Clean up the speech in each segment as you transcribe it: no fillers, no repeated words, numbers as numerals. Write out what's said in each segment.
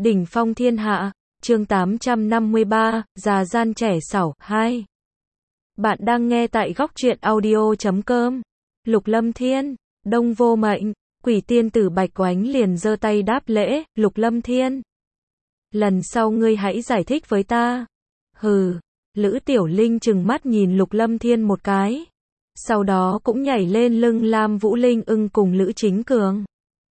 Đỉnh phong thiên hạ, chương 853, già gian trẻ xảo, 2. Bạn đang nghe tại góc truyện audio.com. Lục Lâm Thiên, Đông Vô Mệnh, Quỷ Tiên Tử Bạch Oánh liền giơ tay đáp lễ, Lục Lâm Thiên. Lần sau ngươi hãy giải thích với ta. Hừ, Lữ Tiểu Linh trừng mắt nhìn Lục Lâm Thiên một cái. Sau đó cũng nhảy lên lưng Lam Vũ Linh ưng cùng Lữ Chính Cường.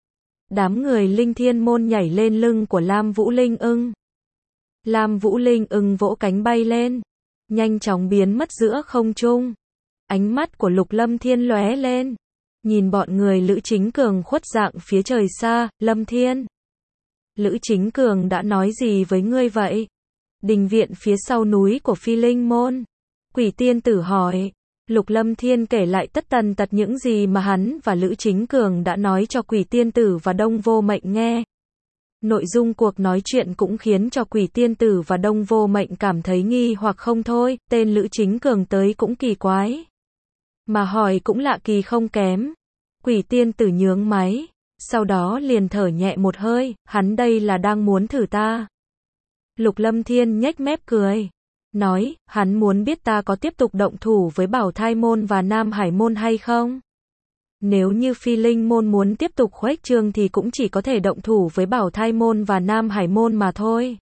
Đám người Linh Thiên môn nhảy lên lưng của Lam Vũ Linh ưng. Lam Vũ Linh ưng vỗ cánh bay lên, nhanh chóng biến mất giữa không trung. Ánh mắt của Lục Lâm Thiên lóe lên, nhìn bọn người Lữ Chính Cường khuất dạng phía trời xa. Lâm Thiên, Lữ Chính Cường đã nói gì với ngươi vậy? Đình viện phía sau núi của Phi Linh môn. Quỷ Tiên Tử hỏi. Lục Lâm Thiên kể lại tất tần tật những gì mà hắn và Lữ Chính Cường đã nói cho Quỷ Tiên Tử và Đông Vô Mệnh nghe. Nội dung cuộc nói chuyện cũng khiến cho Quỷ Tiên Tử và Đông Vô Mệnh cảm thấy nghi hoặc không thôi, tên Lữ Chính Cường tới cũng kỳ quái. Mà hỏi cũng lạ kỳ không kém. Quỷ Tiên Tử nhướng máy, sau đó liền thở nhẹ một hơi, hắn đây là đang muốn thử ta. Lục Lâm Thiên nhếch mép cười, nói, hắn muốn biết ta có tiếp tục động thủ với Bảo Thai môn và Nam Hải môn hay không? Nếu như Phi Linh môn muốn tiếp tục khuếch trương thì cũng chỉ có thể động thủ với Bảo Thai môn và Nam Hải môn mà thôi.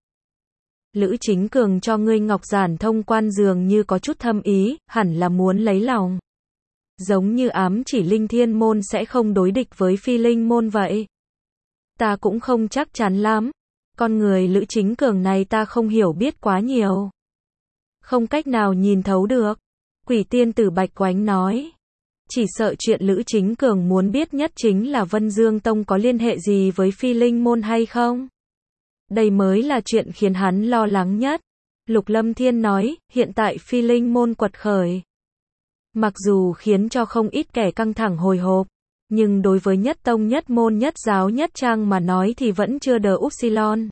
Lữ Chính Cường cho ngươi ngọc giản thông quan dường như có chút thâm ý, hẳn là muốn lấy lòng. Giống như ám chỉ Linh Thiên môn sẽ không đối địch với Phi Linh môn vậy. Ta cũng không chắc chắn lắm. Con người Lữ Chính Cường này ta không hiểu biết quá nhiều. Không cách nào nhìn thấu được. Quỷ Tiên Tử Bạch Oánh nói. Chỉ sợ chuyện Lữ Chính Cường muốn biết nhất chính là Vân Dương Tông có liên hệ gì với Phi Linh môn hay không. Đây mới là chuyện khiến hắn lo lắng nhất. Lục Lâm Thiên nói, hiện tại Phi Linh môn quật khởi. Mặc dù khiến cho không ít kẻ căng thẳng hồi hộp, nhưng đối với nhất tông nhất môn nhất giáo nhất trang mà nói thì vẫn chưa đờ upsilon.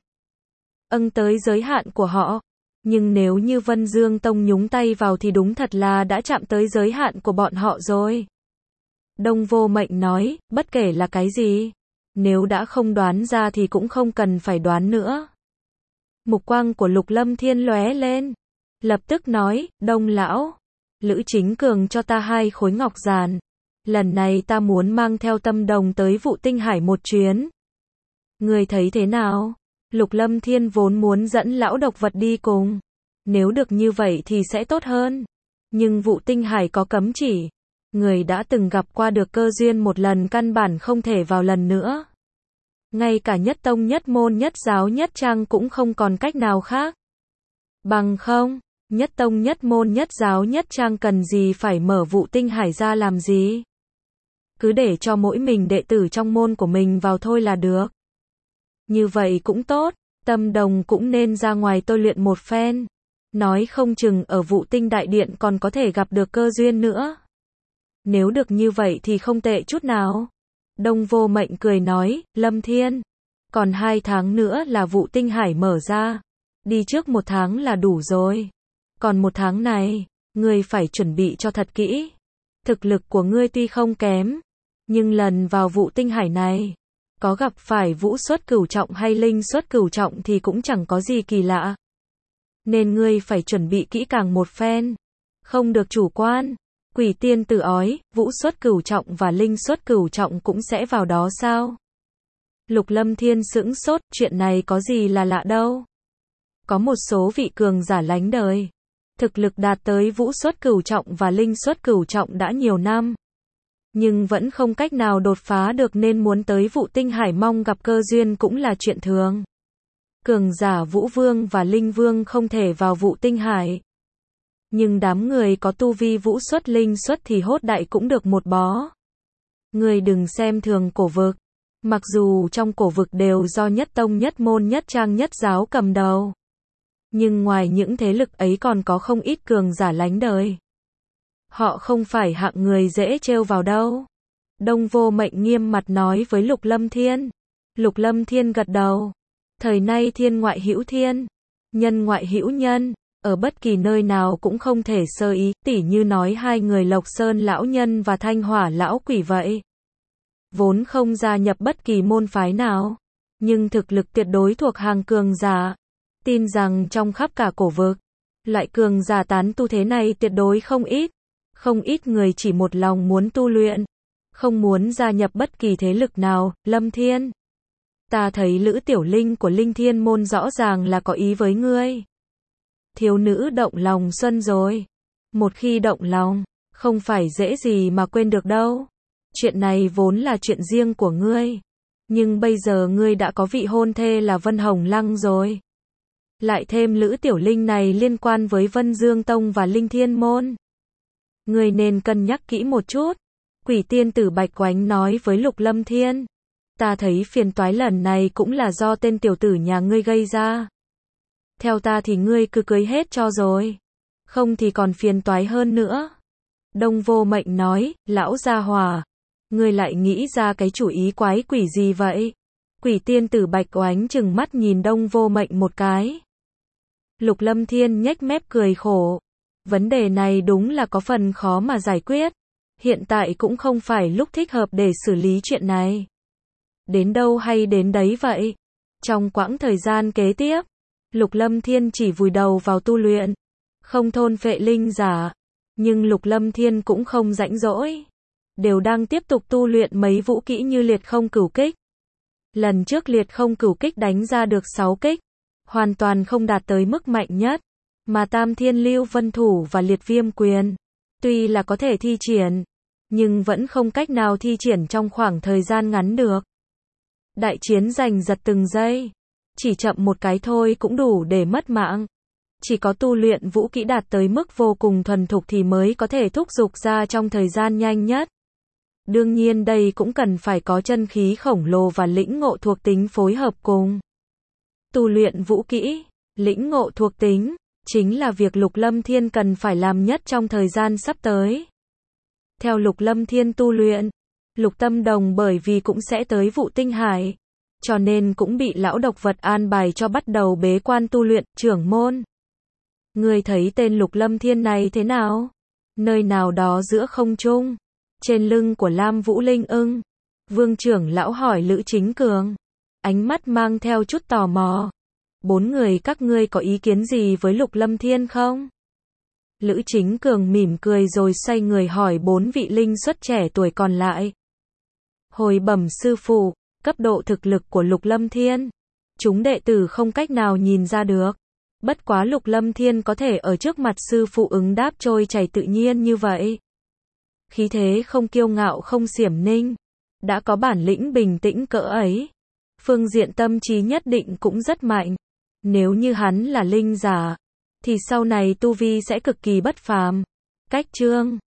Tới giới hạn của họ. Nhưng nếu như Vân Dương Tông nhúng tay vào thì đúng thật là đã chạm tới giới hạn của bọn họ rồi. Đông Vô Mệnh nói, bất kể là cái gì, nếu đã không đoán ra thì cũng không cần phải đoán nữa. Mục quang của Lục Lâm Thiên lóe lên, lập tức nói, Đông lão, Lữ Chính Cường cho ta 2 khối ngọc giản. Lần này ta muốn mang theo Tâm Đồng tới Vụ Tinh Hải một chuyến. Người thấy thế nào? Lục Lâm Thiên vốn muốn dẫn lão độc vật đi cùng. Nếu được như vậy thì sẽ tốt hơn. Nhưng Vụ Tinh Hải có cấm chỉ. Người đã từng gặp qua được cơ duyên một lần căn bản không thể vào lần nữa. Ngay cả nhất tông nhất môn nhất giáo nhất trang cũng không còn cách nào khác. Bằng không, nhất tông nhất môn nhất giáo nhất trang cần gì phải mở Vụ Tinh Hải ra làm gì? Cứ để cho mỗi mình đệ tử trong môn của mình vào thôi là được. Như vậy cũng tốt, Tâm Đồng cũng nên ra ngoài tôi luyện một phen. Nói không chừng ở Vụ Tinh Đại Điện còn có thể gặp được cơ duyên nữa. Nếu được như vậy thì không tệ chút nào. Đông Vô Mệnh cười nói, Lâm Thiên, còn 2 tháng nữa là Vụ Tinh Hải mở ra. Đi trước 1 tháng là đủ rồi. Còn 1 tháng này, ngươi phải chuẩn bị cho thật kỹ. Thực lực của ngươi tuy không kém, nhưng lần vào Vụ Tinh Hải này, có gặp phải Vũ Xuất Cửu Trọng hay Linh Xuất Cửu Trọng thì cũng chẳng có gì kỳ lạ. Nên ngươi phải chuẩn bị kỹ càng một phen. Không được chủ quan. Quỷ Tiên Tử ói, Vũ Xuất Cửu Trọng và Linh Xuất Cửu Trọng cũng sẽ vào đó sao? Lục Lâm Thiên sững sốt, chuyện này có gì là lạ đâu. Có một số vị cường giả lánh đời. Thực lực đạt tới Vũ Xuất Cửu Trọng và Linh Xuất Cửu Trọng đã nhiều năm. Nhưng vẫn không cách nào đột phá được nên muốn tới Vụ Tinh Hải mong gặp cơ duyên cũng là chuyện thường. Cường giả Vũ Vương và Linh Vương không thể vào Vụ Tinh Hải. Nhưng đám người có tu vi Vũ Xuất Linh Xuất thì hốt đại cũng được một bó. Người đừng xem thường cổ vực. Mặc dù trong cổ vực đều do nhất tông nhất môn nhất trang nhất giáo cầm đầu. Nhưng ngoài những thế lực ấy còn có không ít cường giả lánh đời. Họ không phải hạng người dễ trêu vào đâu. Đông Vô Mệnh nghiêm mặt nói với Lục Lâm Thiên. Lục Lâm Thiên gật đầu. Thời nay thiên ngoại hữu thiên, nhân ngoại hữu nhân, ở bất kỳ nơi nào cũng không thể sơ ý, tỉ như nói 2 người Lộc Sơn lão nhân và Thanh Hỏa lão quỷ vậy. Vốn không gia nhập bất kỳ môn phái nào, nhưng thực lực tuyệt đối thuộc hàng cường giả. Tin rằng trong khắp cả cổ vực, loại cường giả tán tu thế này tuyệt đối không ít. Không ít người chỉ một lòng muốn tu luyện, không muốn gia nhập bất kỳ thế lực nào. Lâm Thiên, ta thấy Lữ Tiểu Linh của Linh Thiên môn rõ ràng là có ý với ngươi. Thiếu nữ động lòng xuân rồi. Một khi động lòng, không phải dễ gì mà quên được đâu. Chuyện này vốn là chuyện riêng của ngươi, nhưng bây giờ ngươi đã có vị hôn thê là Vân Hồng Lăng rồi. Lại thêm Lữ Tiểu Linh này liên quan với Vân Dương Tông và Linh Thiên môn. Ngươi nên cân nhắc kỹ một chút. Quỷ tiên tử Bạch Oánh nói với Lục Lâm Thiên. Ta thấy phiền toái lần này cũng là do tên tiểu tử nhà ngươi gây ra. Theo ta thì ngươi cứ cưới hết cho rồi. Không thì còn phiền toái hơn nữa. Đông Vô Mệnh nói, lão gia hỏa, ngươi lại nghĩ ra cái chủ ý quái quỷ gì vậy? Quỷ tiên tử Bạch Oánh trừng mắt nhìn Đông Vô Mệnh một cái. Lục Lâm Thiên nhếch mép cười khổ. Vấn đề này đúng là có phần khó mà giải quyết. Hiện tại cũng không phải lúc thích hợp để xử lý chuyện này. Đến đâu hay đến đấy vậy. Trong quãng thời gian kế tiếp, Lục Lâm Thiên chỉ vùi đầu vào tu luyện, không thôn phệ linh giả. Nhưng Lục Lâm Thiên cũng không rảnh rỗi, đều đang tiếp tục tu luyện mấy vũ kỹ như liệt không cửu kích. Lần trước liệt không cửu kích đánh ra được 6 kích, hoàn toàn không đạt tới mức mạnh nhất, mà Tam Thiên Lưu Vân Thủ và Liệt Viêm Quyền, tuy là có thể thi triển, nhưng vẫn không cách nào thi triển trong khoảng thời gian ngắn được. Đại chiến giành giật từng giây, chỉ chậm một cái thôi cũng đủ để mất mạng. Chỉ có tu luyện vũ kỹ đạt tới mức vô cùng thuần thục thì mới có thể thúc giục ra trong thời gian nhanh nhất. Đương nhiên đây cũng cần phải có chân khí khổng lồ và lĩnh ngộ thuộc tính phối hợp cùng. Tu luyện vũ kỹ, lĩnh ngộ thuộc tính, chính là việc Lục Lâm Thiên cần phải làm nhất trong thời gian sắp tới. Theo Lục Lâm Thiên tu luyện, Lục Tâm Đồng bởi vì cũng sẽ tới Vụ Tinh Hải, cho nên cũng bị lão độc vật an bài cho bắt đầu bế quan tu luyện. Trưởng môn, ngươi thấy tên Lục Lâm Thiên này thế nào? Nơi nào đó giữa không trung, trên lưng của Lam Vũ Linh Ưng, Vương trưởng lão hỏi Lữ Chính Cường, ánh mắt mang theo chút tò mò. 4 người các ngươi có ý kiến gì với Lục Lâm Thiên không? Lữ Chính Cường mỉm cười rồi xoay người hỏi 4 vị linh xuất trẻ tuổi còn lại. Hồi bẩm sư phụ, cấp độ thực lực của Lục Lâm Thiên, chúng đệ tử không cách nào nhìn ra được. Bất quá Lục Lâm Thiên có thể ở trước mặt sư phụ ứng đáp trôi chảy tự nhiên như vậy. Khí thế không kiêu ngạo không xiểm ninh, đã có bản lĩnh bình tĩnh cỡ ấy. Phương diện tâm trí nhất định cũng rất mạnh. Nếu như hắn là linh giả, thì sau này tu vi sẽ cực kỳ bất phàm. Cách chương